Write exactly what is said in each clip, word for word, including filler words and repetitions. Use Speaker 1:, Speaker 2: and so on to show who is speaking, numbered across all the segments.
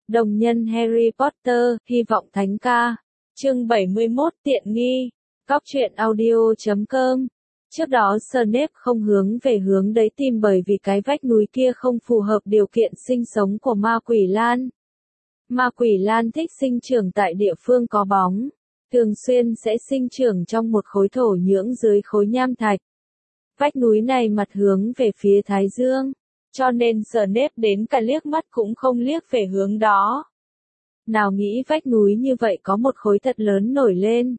Speaker 1: Đồng nhân Harry Potter, hy vọng thánh ca. Chương bảy mươi mốt tiện nghi. Góc truyện audio chấm com. Trước đó Snape không hướng về hướng đấy tìm bởi vì cái vách núi kia không phù hợp điều kiện sinh sống của ma quỷ lan. Ma quỷ lan thích sinh trưởng tại địa phương có bóng, thường xuyên sẽ sinh trưởng trong một khối thổ nhưỡng dưới khối nham thạch. Vách núi này mặt hướng về phía Thái Dương, cho nên Snape đến cả liếc mắt cũng không liếc về hướng đó. Nào nghĩ vách núi như vậy có một khối thật lớn nổi lên.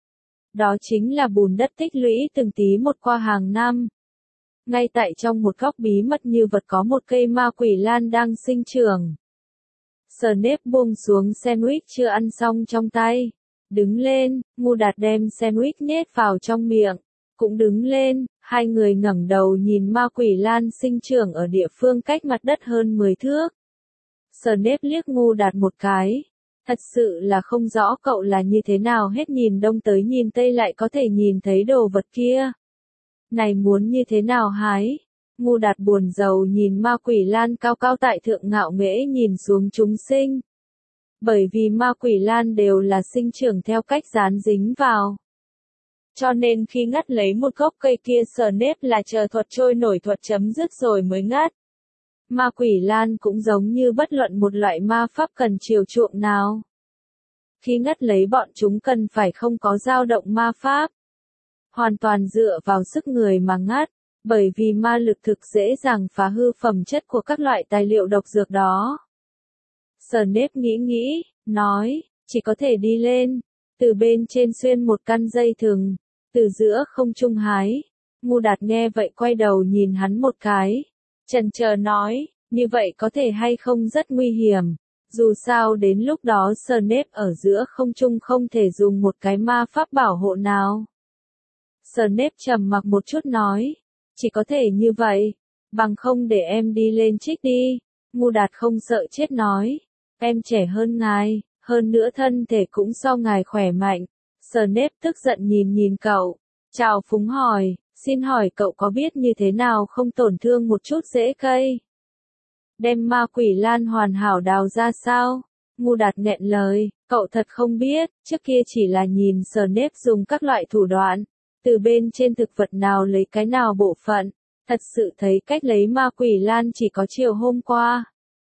Speaker 1: Đó chính là bùn đất tích lũy từng tí một qua hàng năm. Ngay tại trong một góc bí mật như vật có một cây ma quỷ lan đang sinh trưởng. Snape buông xuống sandwich chưa ăn xong trong tay. Đứng lên, Ngu Đạt đem sandwich nhét vào trong miệng. Cũng đứng lên, hai người ngẩng đầu nhìn ma quỷ lan sinh trưởng ở địa phương cách mặt đất hơn mười thước. Snape liếc Ngu Đạt một cái. Thật sự là không rõ cậu là như thế nào hết nhìn đông tới nhìn tây lại có thể nhìn thấy đồ vật kia. Này muốn như thế nào hái? Ngu Đạt buồn rầu nhìn ma quỷ lan cao cao tại thượng ngạo nghễ nhìn xuống chúng sinh. Bởi vì ma quỷ lan đều là sinh trưởng theo cách dán dính vào. Cho nên khi ngắt lấy một gốc cây kia Snape là chờ thuật trôi nổi thuật chấm dứt rồi mới ngắt. Ma quỷ lan cũng giống như bất luận một loại ma pháp cần chiều chuộng nào. Khi ngắt lấy bọn chúng cần phải không có dao động ma pháp. Hoàn toàn dựa vào sức người mà ngắt, bởi vì ma lực thực dễ dàng phá hư phẩm chất của các loại tài liệu độc dược đó. Snape nghĩ nghĩ, nói, chỉ có thể đi lên, từ bên trên xuyên một căn dây thừng, từ giữa không trung hái. Ngu Đạt nghe vậy quay đầu nhìn hắn một cái. Chần chờ nói, như vậy có thể hay không rất nguy hiểm, dù sao đến lúc đó Snape ở giữa không trung không thể dùng một cái ma pháp bảo hộ nào. Snape trầm mặc một chút nói, chỉ có thể như vậy, bằng không để em đi lên trích đi. Ngu Đạt không sợ chết nói, em trẻ hơn ngài, hơn nữa thân thể cũng so ngài khỏe mạnh. Snape tức giận nhìn nhìn cậu, chào phúng hỏi. Xin hỏi cậu có biết như thế nào không tổn thương một chút rễ cây? Đem ma quỷ lan hoàn hảo đào ra sao? Ngu Đạt nghẹn lời, cậu thật không biết, trước kia chỉ là nhìn Snape dùng các loại thủ đoạn, từ bên trên thực vật nào lấy cái nào bộ phận, thật sự thấy cách lấy ma quỷ lan chỉ có chiều hôm qua.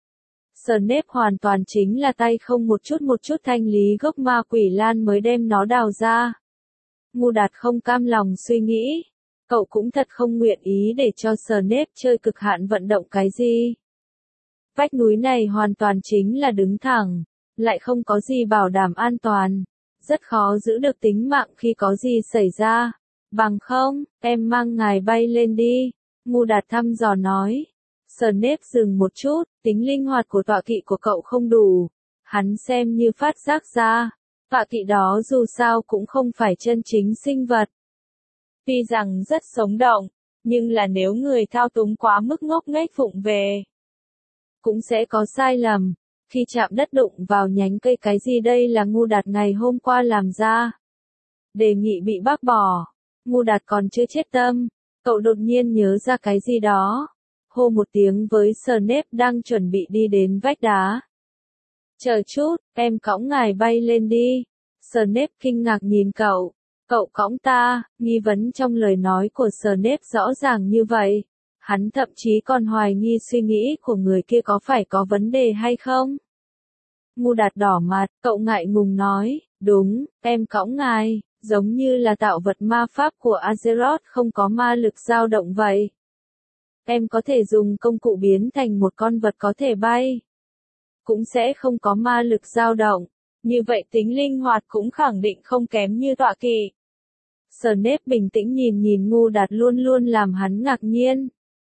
Speaker 1: Snape hoàn toàn chính là tay không một chút một chút thanh lý gốc ma quỷ lan mới đem nó đào ra. Ngu Đạt không cam lòng suy nghĩ. Cậu cũng thật không nguyện ý để cho Snape chơi cực hạn vận động cái gì. Vách núi này hoàn toàn chính là đứng thẳng, lại không có gì bảo đảm an toàn, rất khó giữ được tính mạng khi có gì xảy ra. Bằng không, em mang ngài bay lên đi, Ngu Đạt thăm dò nói. Snape dừng một chút, tính linh hoạt của tọa kỵ của cậu không đủ. Hắn xem như phát giác ra, tọa kỵ đó dù sao cũng không phải chân chính sinh vật. Tuy rằng rất sống động, nhưng là nếu người thao túng quá mức ngốc nghếch vụng về, cũng sẽ có sai lầm. Khi chạm đất đụng vào nhánh cây cái gì đây là Ngu Đạt ngày hôm qua làm ra. Đề nghị bị bác bỏ. Ngu Đạt còn chưa chết tâm, cậu đột nhiên nhớ ra cái gì đó. Hô một tiếng với Snape đang chuẩn bị đi đến vách đá. Chờ chút, em cõng ngài bay lên đi. Snape kinh ngạc nhìn cậu. Cậu cõng ta, nghi vấn trong lời nói của Snape rõ ràng như vậy. Hắn thậm chí còn hoài nghi suy nghĩ của người kia có phải có vấn đề hay không. Ngu Đạt đỏ mặt, cậu ngại ngùng nói, đúng, em cõng ngài, giống như là tạo vật ma pháp của Azeroth không có ma lực dao động vậy. Em có thể dùng công cụ biến thành một con vật có thể bay, cũng sẽ không có ma lực dao động, như vậy tính linh hoạt cũng khẳng định không kém như tọa kỵ. Snape bình tĩnh nhìn nhìn Ngu Đạt luôn luôn làm hắn ngạc nhiên.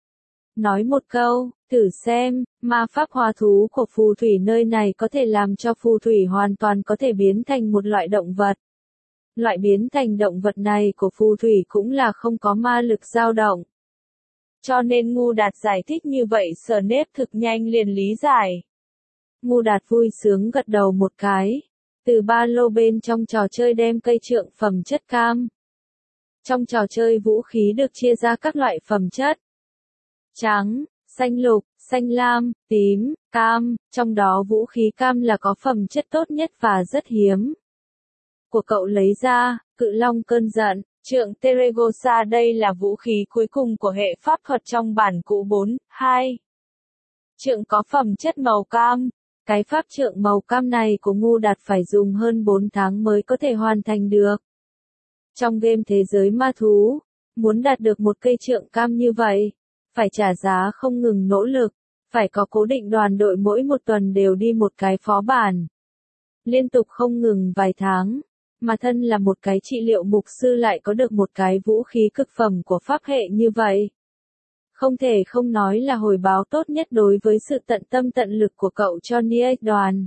Speaker 1: Nói một câu, thử xem, ma pháp hóa thú của phù thủy nơi này có thể làm cho phù thủy hoàn toàn có thể biến thành một loại động vật. Loại biến thành động vật này của phù thủy cũng là không có ma lực dao động. Cho nên Ngu Đạt giải thích như vậy Snape thực nhanh liền lý giải. Ngu Đạt vui sướng gật đầu một cái. Từ ba lô bên trong trò chơi đem cây trượng phẩm chất cam. Trong trò chơi vũ khí được chia ra các loại phẩm chất. Trắng, xanh lục, xanh lam, tím, cam, trong đó vũ khí cam là có phẩm chất tốt nhất và rất hiếm. Của cậu lấy ra, cự long cơn giận, trượng Teregosa đây là vũ khí cuối cùng của hệ pháp thuật trong bản cũ bốn, hai. Trượng có phẩm chất màu cam. Cái pháp trượng màu cam này của Ngu Đạt phải dùng hơn bốn tháng mới có thể hoàn thành được. Trong game thế giới ma thú, muốn đạt được một cây trượng cam như vậy, phải trả giá không ngừng nỗ lực, phải có cố định đoàn đội mỗi một tuần đều đi một cái phó bản. Liên tục không ngừng vài tháng, mà thân là một cái trị liệu mục sư lại có được một cái vũ khí cực phẩm của pháp hệ như vậy. Không thể không nói là hồi báo tốt nhất đối với sự tận tâm tận lực của cậu cho Niếc đoàn.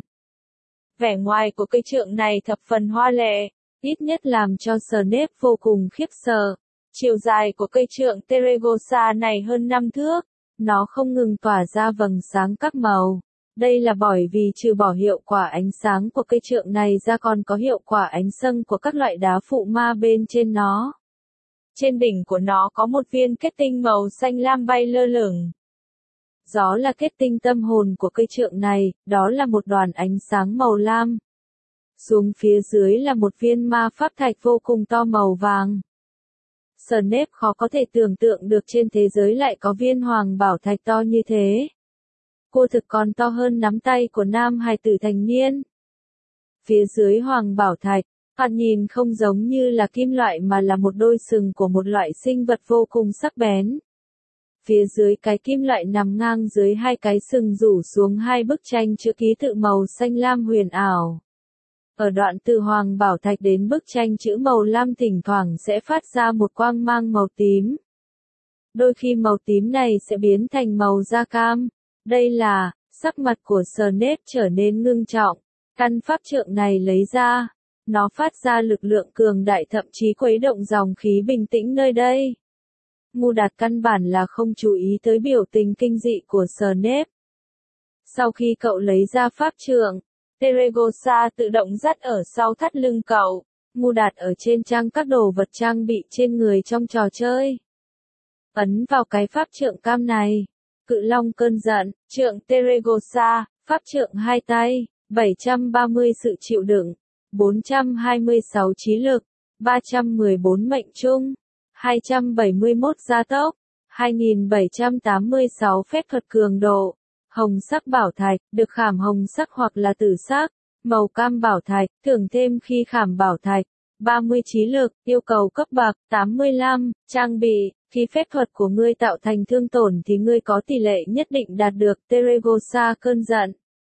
Speaker 1: Vẻ ngoài của cây trượng này thập phần hoa lệ, ít nhất làm cho Snape vô cùng khiếp sợ. Chiều dài của cây trượng Teregosa này hơn năm thước, nó không ngừng tỏa ra vầng sáng các màu. Đây là bởi vì trừ bỏ hiệu quả ánh sáng của cây trượng này ra còn có hiệu quả ánh sâng của các loại đá phụ ma bên trên nó. Trên đỉnh của nó có một viên kết tinh màu xanh lam bay lơ lửng. Đó là kết tinh tâm hồn của cây trượng này, đó là một đoàn ánh sáng màu lam. Xuống phía dưới là một viên ma pháp thạch vô cùng to màu vàng. Snape khó có thể tưởng tượng được trên thế giới lại có viên hoàng bảo thạch to như thế. Cô thực còn to hơn nắm tay của nam hài tử thành niên. Phía dưới hoàng bảo thạch, thoạt nhìn không giống như là kim loại mà là một đôi sừng của một loại sinh vật vô cùng sắc bén. Phía dưới cái kim loại nằm ngang dưới hai cái sừng rủ xuống hai bức tranh chữ ký tự màu xanh lam huyền ảo. Ở đoạn từ hoàng bảo thạch đến bức tranh chữ màu lam thỉnh thoảng sẽ phát ra một quang mang màu tím. Đôi khi màu tím này sẽ biến thành màu da cam. Đây là, sắc mặt của Snape trở nên ngưng trọng. Căn pháp trượng này lấy ra. Nó phát ra lực lượng cường đại thậm chí khuấy động dòng khí bình tĩnh nơi đây. Ngu Đạt căn bản là không chú ý tới biểu tình kinh dị của Snape. Sau khi cậu lấy ra pháp trượng, Teregosa tự động dắt ở sau thắt lưng cậu. Ngu Đạt ở trên trang các đồ vật trang bị trên người trong trò chơi. Ấn vào cái pháp trượng cam này. Cự long cơn giận, trượng Teregosa, pháp trượng hai tay, bảy trăm ba mươi sự chịu đựng, bốn trăm hai mươi sáu trí lực, ba trăm mười bốn mệnh trung, hai trăm bảy mươi mốt gia tốc, hai nghìn bảy trăm tám mươi sáu phép thuật cường độ. Hồng sắc bảo thạch, được khảm hồng sắc hoặc là tử sắc, màu cam bảo thạch, thưởng thêm khi khảm bảo thạch, ba mươi trí lực, yêu cầu cấp bậc, tám mươi lăm, trang bị, khi phép thuật của ngươi tạo thành thương tổn thì ngươi có tỷ lệ nhất định đạt được Teregosa cơn giận.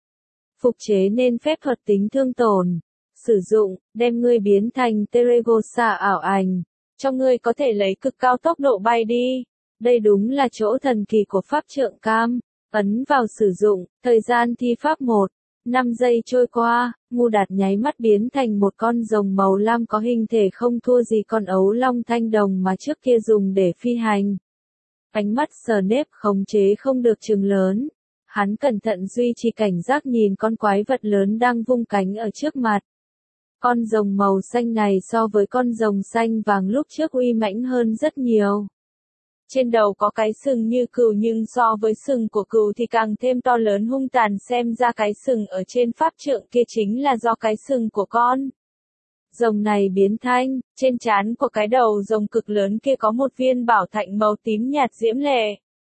Speaker 1: Phục chế nên phép thuật tính thương tổn. Sử dụng, đem ngươi biến thành Teregosa ảo ảnh. Cho ngươi có thể lấy cực cao tốc độ bay đi. Đây đúng là chỗ thần kỳ của pháp trượng cam. Ấn vào sử dụng, thời gian thi pháp một. năm giây trôi qua, Ngu Đạt nháy mắt biến thành một con rồng màu lam có hình thể không thua gì con ấu long thanh đồng mà trước kia dùng để phi hành. Ánh mắt Snape khống chế không được trừng lớn. Hắn cẩn thận duy trì cảnh giác nhìn con quái vật lớn đang vung cánh ở trước mặt. Con rồng màu xanh này so với con rồng xanh vàng lúc trước uy mãnh hơn rất nhiều. Trên đầu có cái sừng như cừu nhưng so với sừng của cừu thì càng thêm to lớn hung tàn, xem ra cái sừng ở trên pháp trượng kia chính là do cái sừng của con rồng này biến thành. Trên trán của cái đầu rồng cực lớn kia có một viên bảo thạch màu tím nhạt diễm lệ.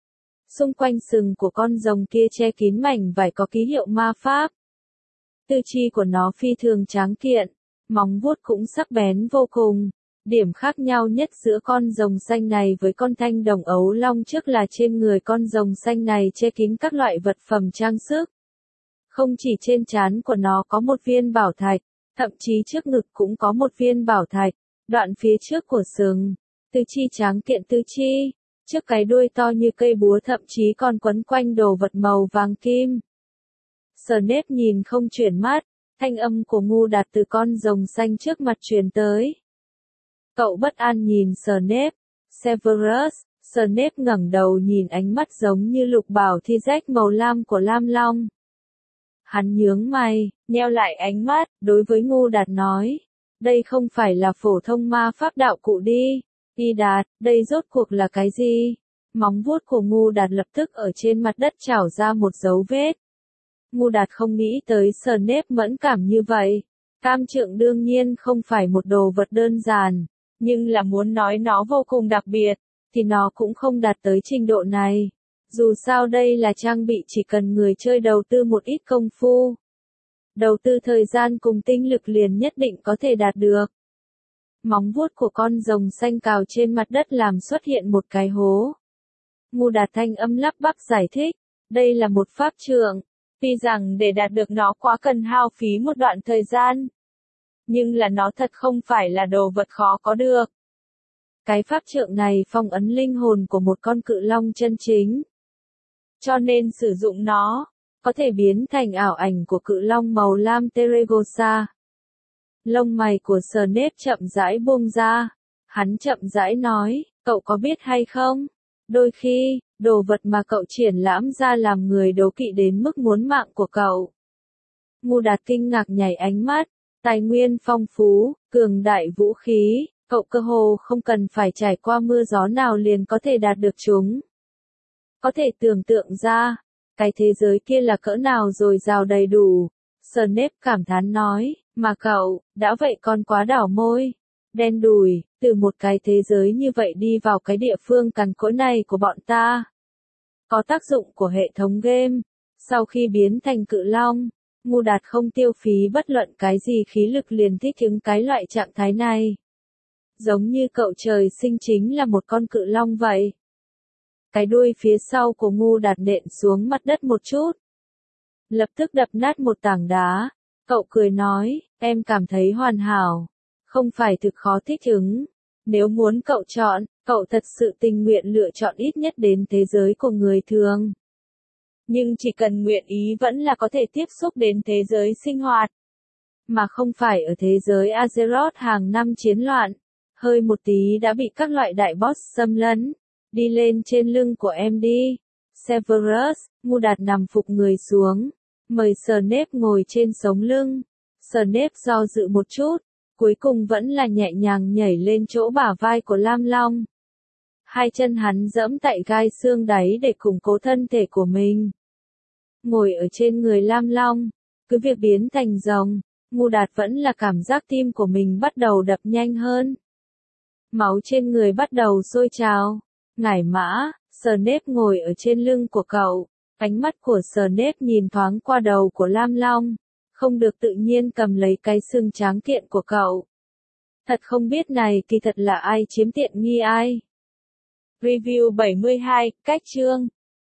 Speaker 1: Xung quanh sừng của con rồng kia che kín mảnh vải có ký hiệu ma pháp. Tư chi của nó phi thường tráng kiện, móng vuốt cũng sắc bén vô cùng. Điểm khác nhau nhất giữa con rồng xanh này với con thanh đồng ấu long trước là trên người con rồng xanh này che kín các loại vật phẩm trang sức. Không chỉ trên trán của nó có một viên bảo thạch, thậm chí trước ngực cũng có một viên bảo thạch, đoạn phía trước của sừng, tư chi tráng kiện tư chi, trước cái đuôi to như cây búa thậm chí còn quấn quanh đồ vật màu vàng kim. Snape nhìn không chuyển mắt, thanh âm của Ngu Đạt từ con rồng xanh trước mặt truyền tới. Cậu bất an nhìn Snape. Severus, Snape ngẩng đầu nhìn ánh mắt giống như lục bảo thi rách màu lam của Lam Long. Hắn nhướng mày, nheo lại ánh mắt, đối với Ngu Đạt nói. Đây không phải là phổ thông ma pháp đạo cụ đi. Y Đạt, đây rốt cuộc là cái gì? Móng vuốt của Ngu Đạt lập tức ở trên mặt đất trảo ra một dấu vết. Ngu Đạt không nghĩ tới Snape mẫn cảm như vậy. Tam trượng đương nhiên không phải một đồ vật đơn giản, nhưng là muốn nói nó vô cùng đặc biệt, thì nó cũng không đạt tới trình độ này. Dù sao đây là trang bị chỉ cần người chơi đầu tư một ít công phu. Đầu tư thời gian cùng tinh lực liền nhất định có thể đạt được. Móng vuốt của con rồng xanh cào trên mặt đất làm xuất hiện một cái hố. Ngu Đạt thanh âm lắp bắp giải thích, đây là một pháp trượng, tuy rằng để đạt được nó quá cần hao phí một đoạn thời gian. Nhưng là nó thật không phải là đồ vật khó có được. Cái pháp trượng này phong ấn linh hồn của một con cự long chân chính. Cho nên sử dụng nó, có thể biến thành ảo ảnh của cự long màu lam Teregosa. Lông mày của Snape chậm rãi buông ra. Hắn chậm rãi nói, cậu có biết hay không? Đôi khi, đồ vật mà cậu triển lãm ra làm người đố kỵ đến mức muốn mạng của cậu. Ngu Đạt kinh ngạc nhảy ánh mắt, tài nguyên phong phú, cường đại vũ khí, cậu cơ hồ không cần phải trải qua mưa gió nào liền có thể đạt được chúng. Có thể tưởng tượng ra, cái thế giới kia là cỡ nào dồi dào đầy đủ. Snape cảm thán nói, mà cậu, đã vậy còn quá đảo môi, đen đủi, từ một cái thế giới như vậy đi vào cái địa phương cằn cỗi này của bọn ta. Có tác dụng của hệ thống game, sau khi biến thành cự long, Ngu Đạt không tiêu phí bất luận cái gì khí lực liền thích ứng cái loại trạng thái này. Giống như cậu trời sinh chính là một con cự long vậy. Cái đuôi phía sau của Ngu Đạt nện xuống mặt đất một chút. Lập tức đập nát một tảng đá. Cậu cười nói, em cảm thấy hoàn hảo. Không phải thực khó thích ứng. Nếu muốn cậu chọn, cậu thật sự tình nguyện lựa chọn ít nhất đến thế giới của người thường. Nhưng chỉ cần nguyện ý vẫn là có thể tiếp xúc đến thế giới sinh hoạt. Mà không phải ở thế giới Azeroth hàng năm chiến loạn. Hơi một tí đã bị các loại đại boss xâm lấn. Đi lên trên lưng của em đi. Severus, Ngu Đạt nằm phục người xuống. Mời Snape ngồi trên sống lưng. Snape do dự một chút. Cuối cùng vẫn là nhẹ nhàng nhảy lên chỗ bả vai của Lam Long. Hai chân hắn giẫm tại gai xương đáy để củng cố thân thể của mình. Ngồi ở trên người Lam Long, cứ việc biến thành rồng, Ngu Đạt vẫn là cảm giác tim của mình bắt đầu đập nhanh hơn. Máu trên người bắt đầu sôi trào. Ngải mã, Snape ngồi ở trên lưng của cậu, ánh mắt của Snape nhìn thoáng qua đầu của Lam Long, không được tự nhiên cầm lấy cái xương tráng kiện của cậu. Thật không biết này kỳ thật là ai chiếm tiện nghi ai. Review bảy mươi hai, cách chương.